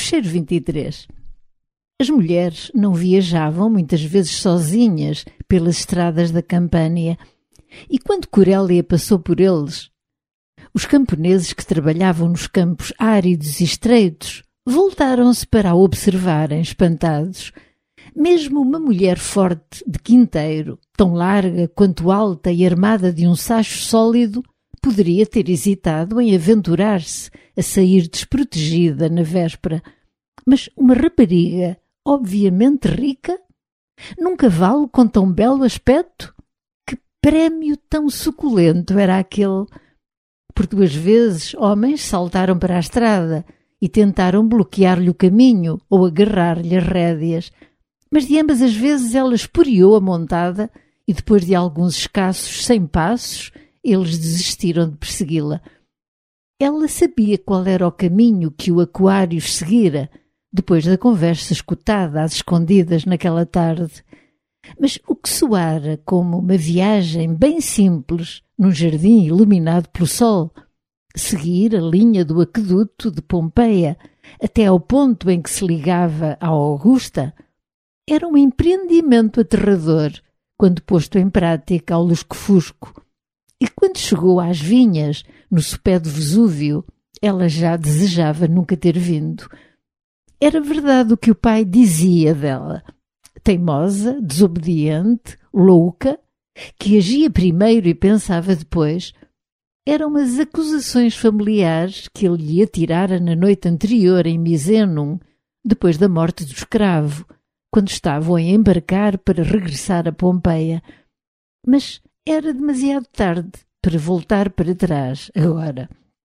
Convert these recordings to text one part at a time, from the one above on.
Fecheiro 23. As mulheres não viajavam muitas vezes sozinhas pelas estradas da Campânia, e quando Corélia passou por eles, os camponeses que trabalhavam nos campos áridos e estreitos voltaram-se para a observarem espantados. Mesmo uma mulher forte de quinteiro, tão larga quanto alta e armada de um sacho sólido, poderia ter hesitado em aventurar-se a sair desprotegida na véspera. Mas uma rapariga, obviamente rica, num cavalo com tão belo aspecto? Que prémio tão suculento era aquele! Por 2 vezes, homens saltaram para a estrada e tentaram bloquear-lhe o caminho ou agarrar-lhe as rédeas, mas de ambas as vezes ela esporeou a montada e depois de alguns escassos 100 passos, eles desistiram de persegui-la. Ela sabia qual era o caminho que o Aquários seguira, depois da conversa escutada às escondidas naquela tarde. Mas o que soara como uma viagem bem simples num jardim iluminado pelo sol, seguir a linha do aqueduto de Pompeia até ao ponto em que se ligava à Augusta, era um empreendimento aterrador quando posto em prática ao lusco-fusco. E quando chegou às vinhas, no sopé do Vesúvio, ela já desejava nunca ter vindo. Era verdade o que o pai dizia dela: teimosa, desobediente, louca, que agia primeiro e pensava depois. Eram as acusações familiares que ele lhe atirara na noite anterior em Misenum, depois da morte do escravo, quando estavam a embarcar para regressar a Pompeia. Mas era demasiado tarde para voltar para trás agora.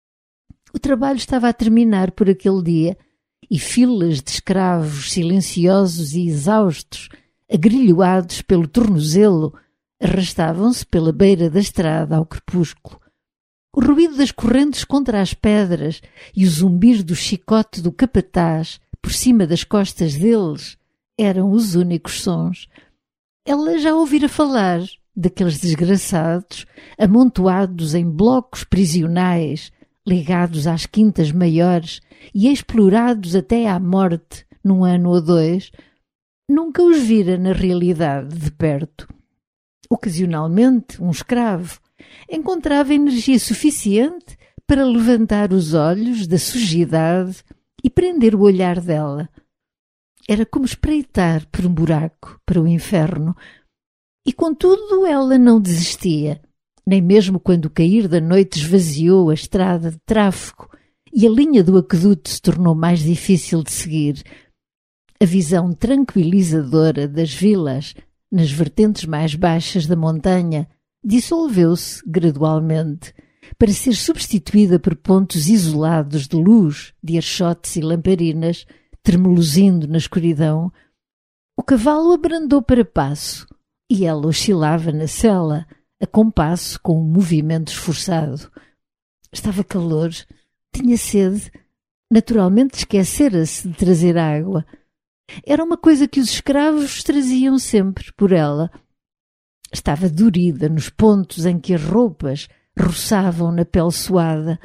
O trabalho estava a terminar por aquele dia e filas de escravos silenciosos e exaustos, agrilhoados pelo tornozelo, arrastavam-se pela beira da estrada ao crepúsculo. O ruído das correntes contra as pedras e o zumbir do chicote do capataz por cima das costas deles eram os únicos sons. Ela já ouvira falar daqueles desgraçados amontoados em blocos prisionais, ligados às quintas maiores e explorados até à morte num ano ou 2, nunca os vira na realidade de perto. Ocasionalmente, um escravo encontrava energia suficiente para levantar os olhos da sujidade e prender o olhar dela. Era como espreitar por um buraco para o inferno. E contudo ela não desistia, nem mesmo quando o cair da noite esvaziou a estrada de tráfego e a linha do aqueduto se tornou mais difícil de seguir. A visão tranquilizadora das vilas, nas vertentes mais baixas da montanha, dissolveu-se gradualmente, para ser substituída por pontos isolados de luz, de archotes e lamparinas, tremeluzindo na escuridão. O cavalo abrandou para passo, e ela oscilava na sela, a compasso com um movimento esforçado. Estava calor, tinha sede, naturalmente esquecera-se de trazer água. Era uma coisa que os escravos traziam sempre por ela. Estava dorida nos pontos em que as roupas roçavam na pele suada.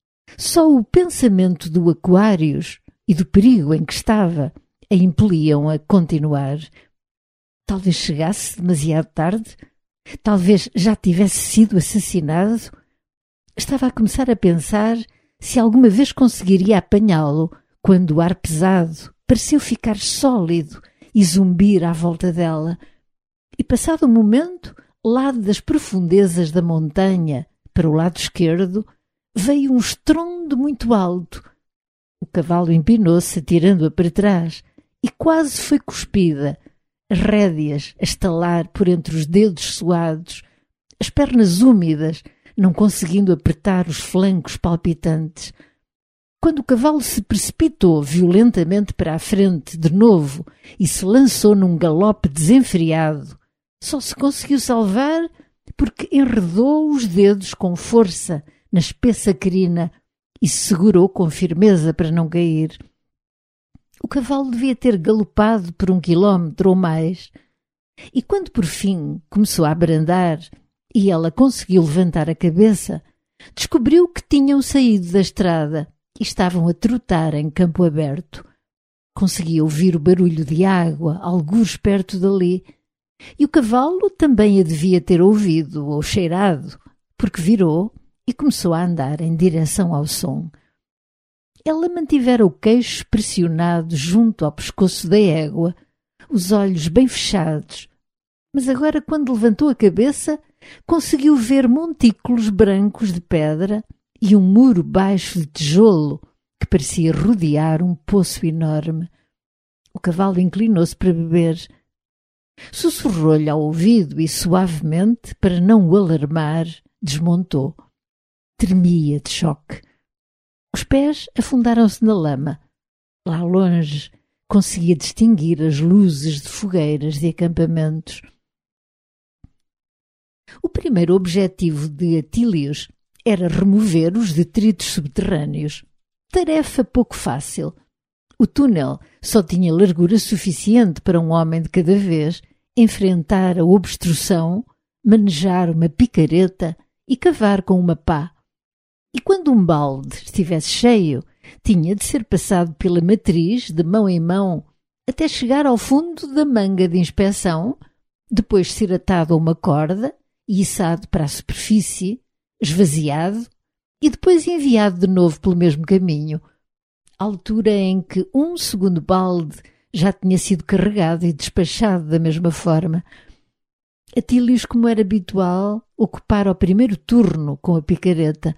Só o pensamento do Aquários e do perigo em que estava a impeliam a continuar. Talvez chegasse demasiado tarde. Talvez já tivesse sido assassinado. Estava a começar a pensar se alguma vez conseguiria apanhá-lo quando o ar pesado pareceu ficar sólido e zumbir à volta dela. E passado um momento, lá das profundezas da montanha, para o lado esquerdo, veio um estrondo muito alto. O cavalo empinou-se, atirando-a para trás, e quase foi cuspida, as rédeas a estalar por entre os dedos suados, as pernas úmidas, não conseguindo apertar os flancos palpitantes. Quando o cavalo se precipitou violentamente para a frente de novo e se lançou num galope desenfreado, só se conseguiu salvar porque enredou os dedos com força na espessa crina e se segurou com firmeza para não cair. O cavalo devia ter galopado por 1 quilómetro ou mais, e quando por fim começou a abrandar e ela conseguiu levantar a cabeça, descobriu que tinham saído da estrada e estavam a trotar em campo aberto. conseguia ouvir o barulho de água, algures perto dali, e o cavalo também a devia ter ouvido ou cheirado, porque virou e começou a andar em direção ao som. Ela mantivera o queixo pressionado junto ao pescoço da égua, os olhos bem fechados, mas agora, quando levantou a cabeça, conseguiu ver montículos brancos de pedra e um muro baixo de tijolo que parecia rodear um poço enorme. O cavalo inclinou-se para beber. Sussurrou-lhe ao ouvido e, suavemente, para não o alarmar, desmontou. Tremia de choque. Os pés afundaram-se na lama. Lá longe conseguia distinguir as luzes de fogueiras de acampamentos. O primeiro objetivo de Atílios era remover os detritos subterrâneos. Tarefa pouco fácil. O túnel só tinha largura suficiente para um homem de cada vez enfrentar a obstrução, manejar uma picareta e cavar com uma pá. E quando um balde estivesse cheio, tinha de ser passado pela matriz de mão em mão até chegar ao fundo da manga de inspeção, depois ser atado a uma corda e içado para a superfície, esvaziado e depois enviado de novo pelo mesmo caminho, altura em que um segundo balde já tinha sido carregado e despachado da mesma forma. Atílios, como era habitual, ocupara o primeiro turno com a picareta.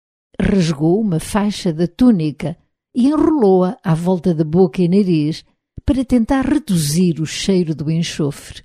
Rasgou uma faixa da túnica e enrolou-a à volta da boca e nariz para tentar reduzir o cheiro do enxofre.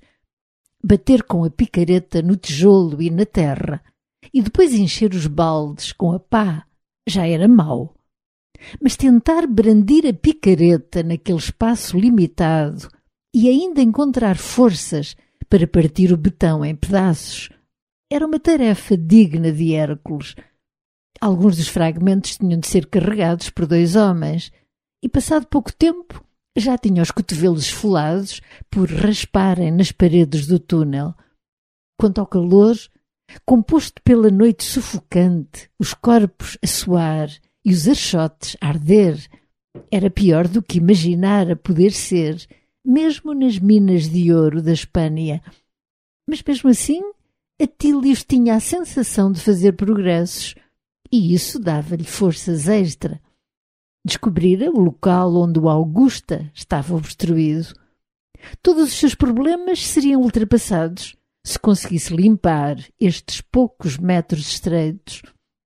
Bater com a picareta no tijolo e na terra e depois encher os baldes com a pá já era mau. Mas tentar brandir a picareta naquele espaço limitado e ainda encontrar forças para partir o betão em pedaços era uma tarefa digna de Hércules. Alguns dos fragmentos tinham de ser carregados por 2 homens e, passado pouco tempo, já tinham os cotovelos esfolados por rasparem nas paredes do túnel. Quanto ao calor, composto pela noite sufocante, os corpos a suar e os archotes a arder, era pior do que imaginara poder ser, mesmo nas minas de ouro da Espanha. Mas mesmo assim, Atílios tinha a sensação de fazer progressos, e isso dava-lhe forças extra. Descobrira o local onde o Augusta estava obstruído. Todos os seus problemas seriam ultrapassados se conseguisse limpar estes poucos metros estreitos.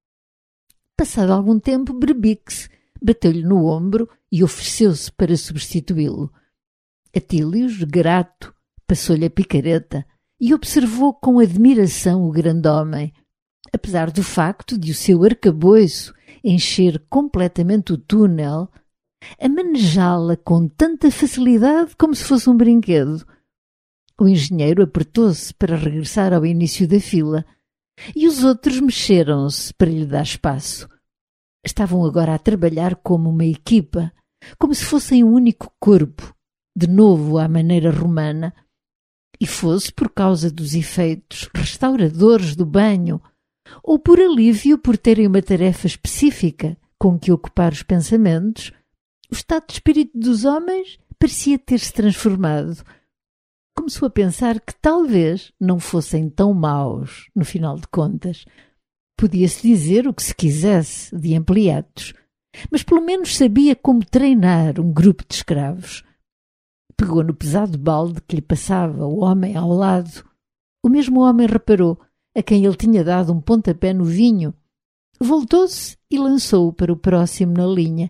Passado algum tempo, Brebix bateu-lhe no ombro e ofereceu-se para substituí-lo. Atílios, grato, passou-lhe a picareta e observou com admiração o grande homem, apesar do facto de o seu arcabouço encher completamente o túnel, a manejá-la com tanta facilidade como se fosse um brinquedo. O engenheiro apertou-se para regressar ao início da fila e os outros mexeram-se para lhe dar espaço. Estavam agora a trabalhar como uma equipa, como se fossem um único corpo, de novo à maneira romana, e fosse por causa dos efeitos restauradores do banho ou por alívio por terem uma tarefa específica com que ocupar os pensamentos, o estado de espírito dos homens parecia ter-se transformado. Começou a pensar que talvez não fossem tão maus, no final de contas. Podia-se dizer o que se quisesse de empleados, mas pelo menos sabia como treinar um grupo de escravos. Pegou no pesado balde que lhe passava o homem ao lado. O mesmo homem reparou a quem ele tinha dado um pontapé no vinho. Voltou-se e lançou-o para o próximo na linha.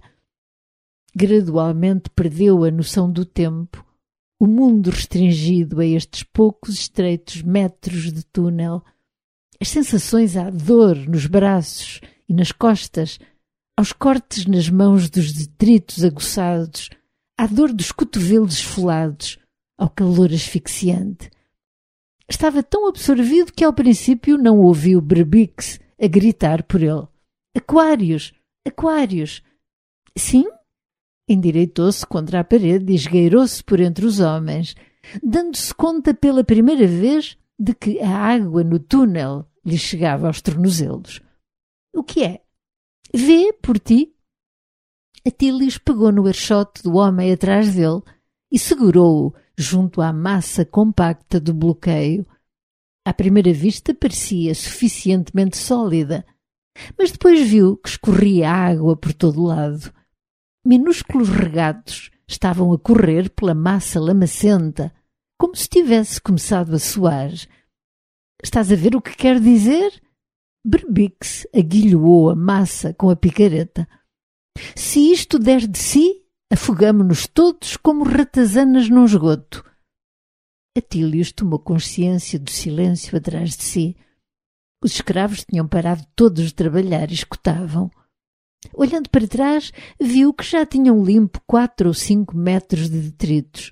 Gradualmente perdeu a noção do tempo, o mundo restringido a estes poucos estreitos metros de túnel, as sensações à dor nos braços e nas costas, aos cortes nas mãos dos detritos aguçados, à dor dos cotovelos esfolados, ao calor asfixiante. Estava tão absorvido que ao princípio não ouviu Brebix a gritar por ele. Aquários! Aquários! Sim? Endireitou-se contra a parede e esgueirou-se por entre os homens, dando-se conta pela primeira vez de que a água no túnel lhe chegava aos tornozelos. O que é? Vê por ti? Atílios pegou no archote do homem atrás dele e segurou-o junto à massa compacta do bloqueio. À primeira vista parecia suficientemente sólida, mas depois viu que escorria água por todo o lado. Minúsculos regatos estavam a correr pela massa lamacenta, como se tivesse começado a suar. Estás a ver o que quer dizer? Berbix aguilhoou a massa com a picareta. Se isto der de si, afogamo-nos todos como ratazanas num esgoto. Atílios tomou consciência do silêncio atrás de si. Os escravos tinham parado todos de trabalhar e escutavam. Olhando para trás, viu que já tinham limpo 4 ou 5 metros de detritos.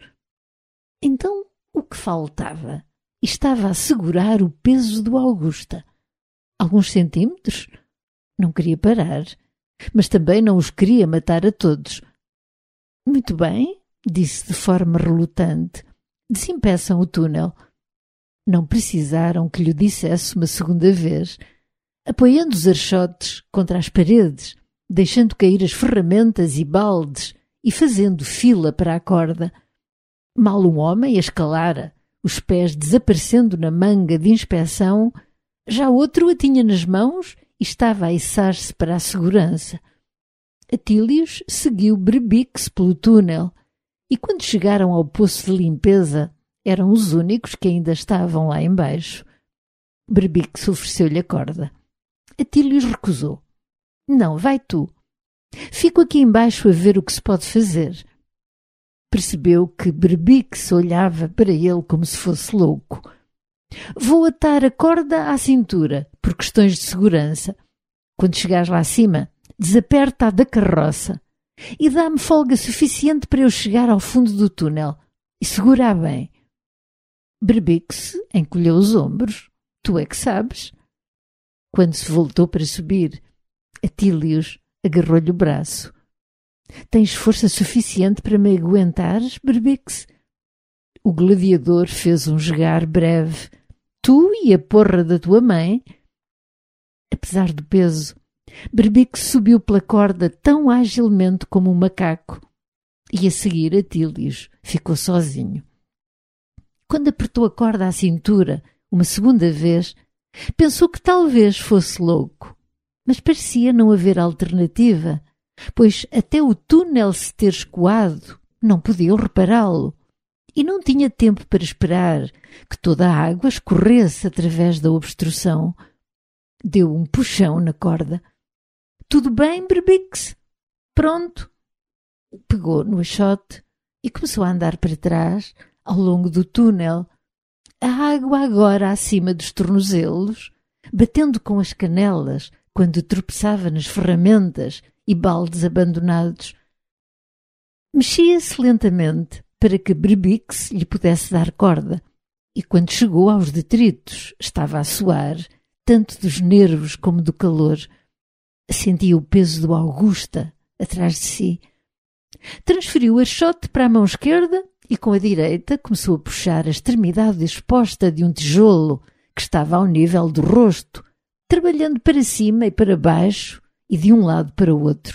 Então, o que faltava? Estava a segurar o peso do Augusta. Alguns centímetros? Não queria parar, mas também não os queria matar a todos. Muito bem, disse de forma relutante. Desempeçam o túnel. Não precisaram que lhe dissesse uma segunda vez. Apoiando os archotes contra as paredes, deixando cair as ferramentas e baldes e fazendo fila para a corda. Mal um homem a escalara, os pés desaparecendo na manga de inspeção, já outro a tinha nas mãos e estava a içar-se para a segurança. Atílios seguiu Berbix pelo túnel e quando chegaram ao poço de limpeza eram os únicos que ainda estavam lá embaixo. Berbix ofereceu-lhe a corda. Atílios recusou. Não, vai tu. Fico aqui embaixo a ver o que se pode fazer. Percebeu que Berbix olhava para ele como se fosse louco. Vou atar a corda à cintura, por questões de segurança. Quando chegares lá acima, desaperta-a da carroça e dá-me folga suficiente para eu chegar ao fundo do túnel e segura-a bem. Berbix encolheu os ombros. Tu é que sabes. Quando se voltou para subir, Atílios agarrou-lhe o braço. Tens força suficiente para me aguentares, Berbix? O gladiador fez um jogar breve. Tu e a porra da tua mãe. Apesar do peso, Berbix subiu pela corda tão agilmente como um macaco. E a seguir Atílios ficou sozinho. Quando apertou a corda à cintura uma segunda vez, pensou que talvez fosse louco. Mas parecia não haver alternativa, pois até o túnel se ter escoado não podiam repará-lo. E não tinha tempo para esperar que toda a água escorresse através da obstrução. Deu um puxão na corda. Tudo bem, Berbix? Pronto. Pegou no achote e começou a andar para trás, ao longo do túnel. A água agora acima dos tornozelos, batendo com as canelas quando tropeçava nas ferramentas e baldes abandonados. Mexia-se lentamente para que Berbix lhe pudesse dar corda, e quando chegou aos detritos estava a suar, tanto dos nervos como do calor. Sentia o peso do Augusta atrás de si. Transferiu o archote para a mão esquerda e com a direita começou a puxar a extremidade exposta de um tijolo que estava ao nível do rosto, trabalhando para cima e para baixo e de um lado para o outro.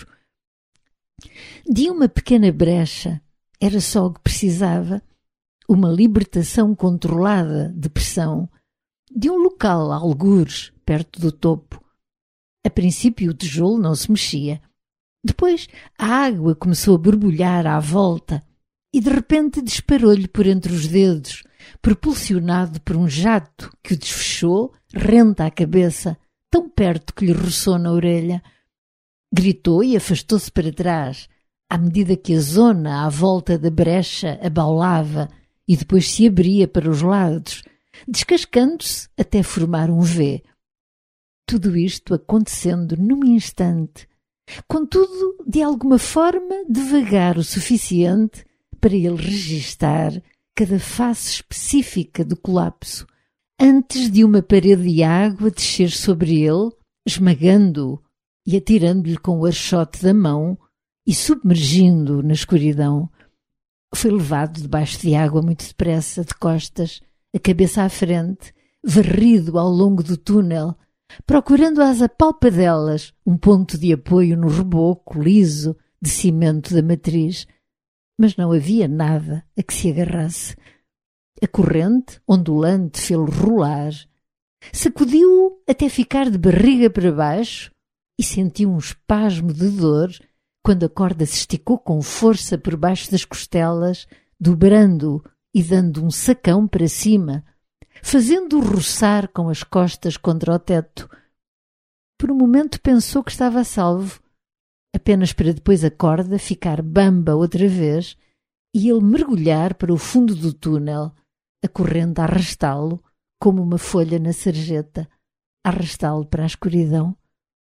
De uma pequena brecha era só o que precisava, uma libertação controlada de pressão, de um local algures perto do topo. A princípio o tijolo não se mexia. Depois a água começou a borbulhar à volta e de repente disparou-lhe por entre os dedos, propulsionado por um jato que o desfechou rente à cabeça, tão perto que lhe roçou na orelha. Gritou e afastou-se para trás, à medida que a zona à volta da brecha abaulava e depois se abria para os lados, descascando-se até formar um V. Tudo isto acontecendo num instante, contudo, de alguma forma, devagar o suficiente para ele registar cada face específica do colapso, antes de uma parede de água descer sobre ele, esmagando-o e atirando-lhe com o archote da mão e submergindo-o na escuridão. Foi levado debaixo de água muito depressa, de costas, a cabeça à frente, varrido ao longo do túnel, procurando às apalpadelas um ponto de apoio no reboco liso de cimento da matriz, mas não havia nada a que se agarrasse. A corrente, ondulante, fê-lo rolar. Sacudiu-o até ficar de barriga para baixo e sentiu um espasmo de dor quando a corda se esticou com força por baixo das costelas, dobrando-o e dando um sacão para cima, fazendo-o roçar com as costas contra o teto. Por um momento pensou que estava a salvo, apenas para depois a corda ficar bamba outra vez e ele mergulhar para o fundo do túnel, a corrente a arrastá-lo como uma folha na sarjeta, a arrastá-lo para a escuridão.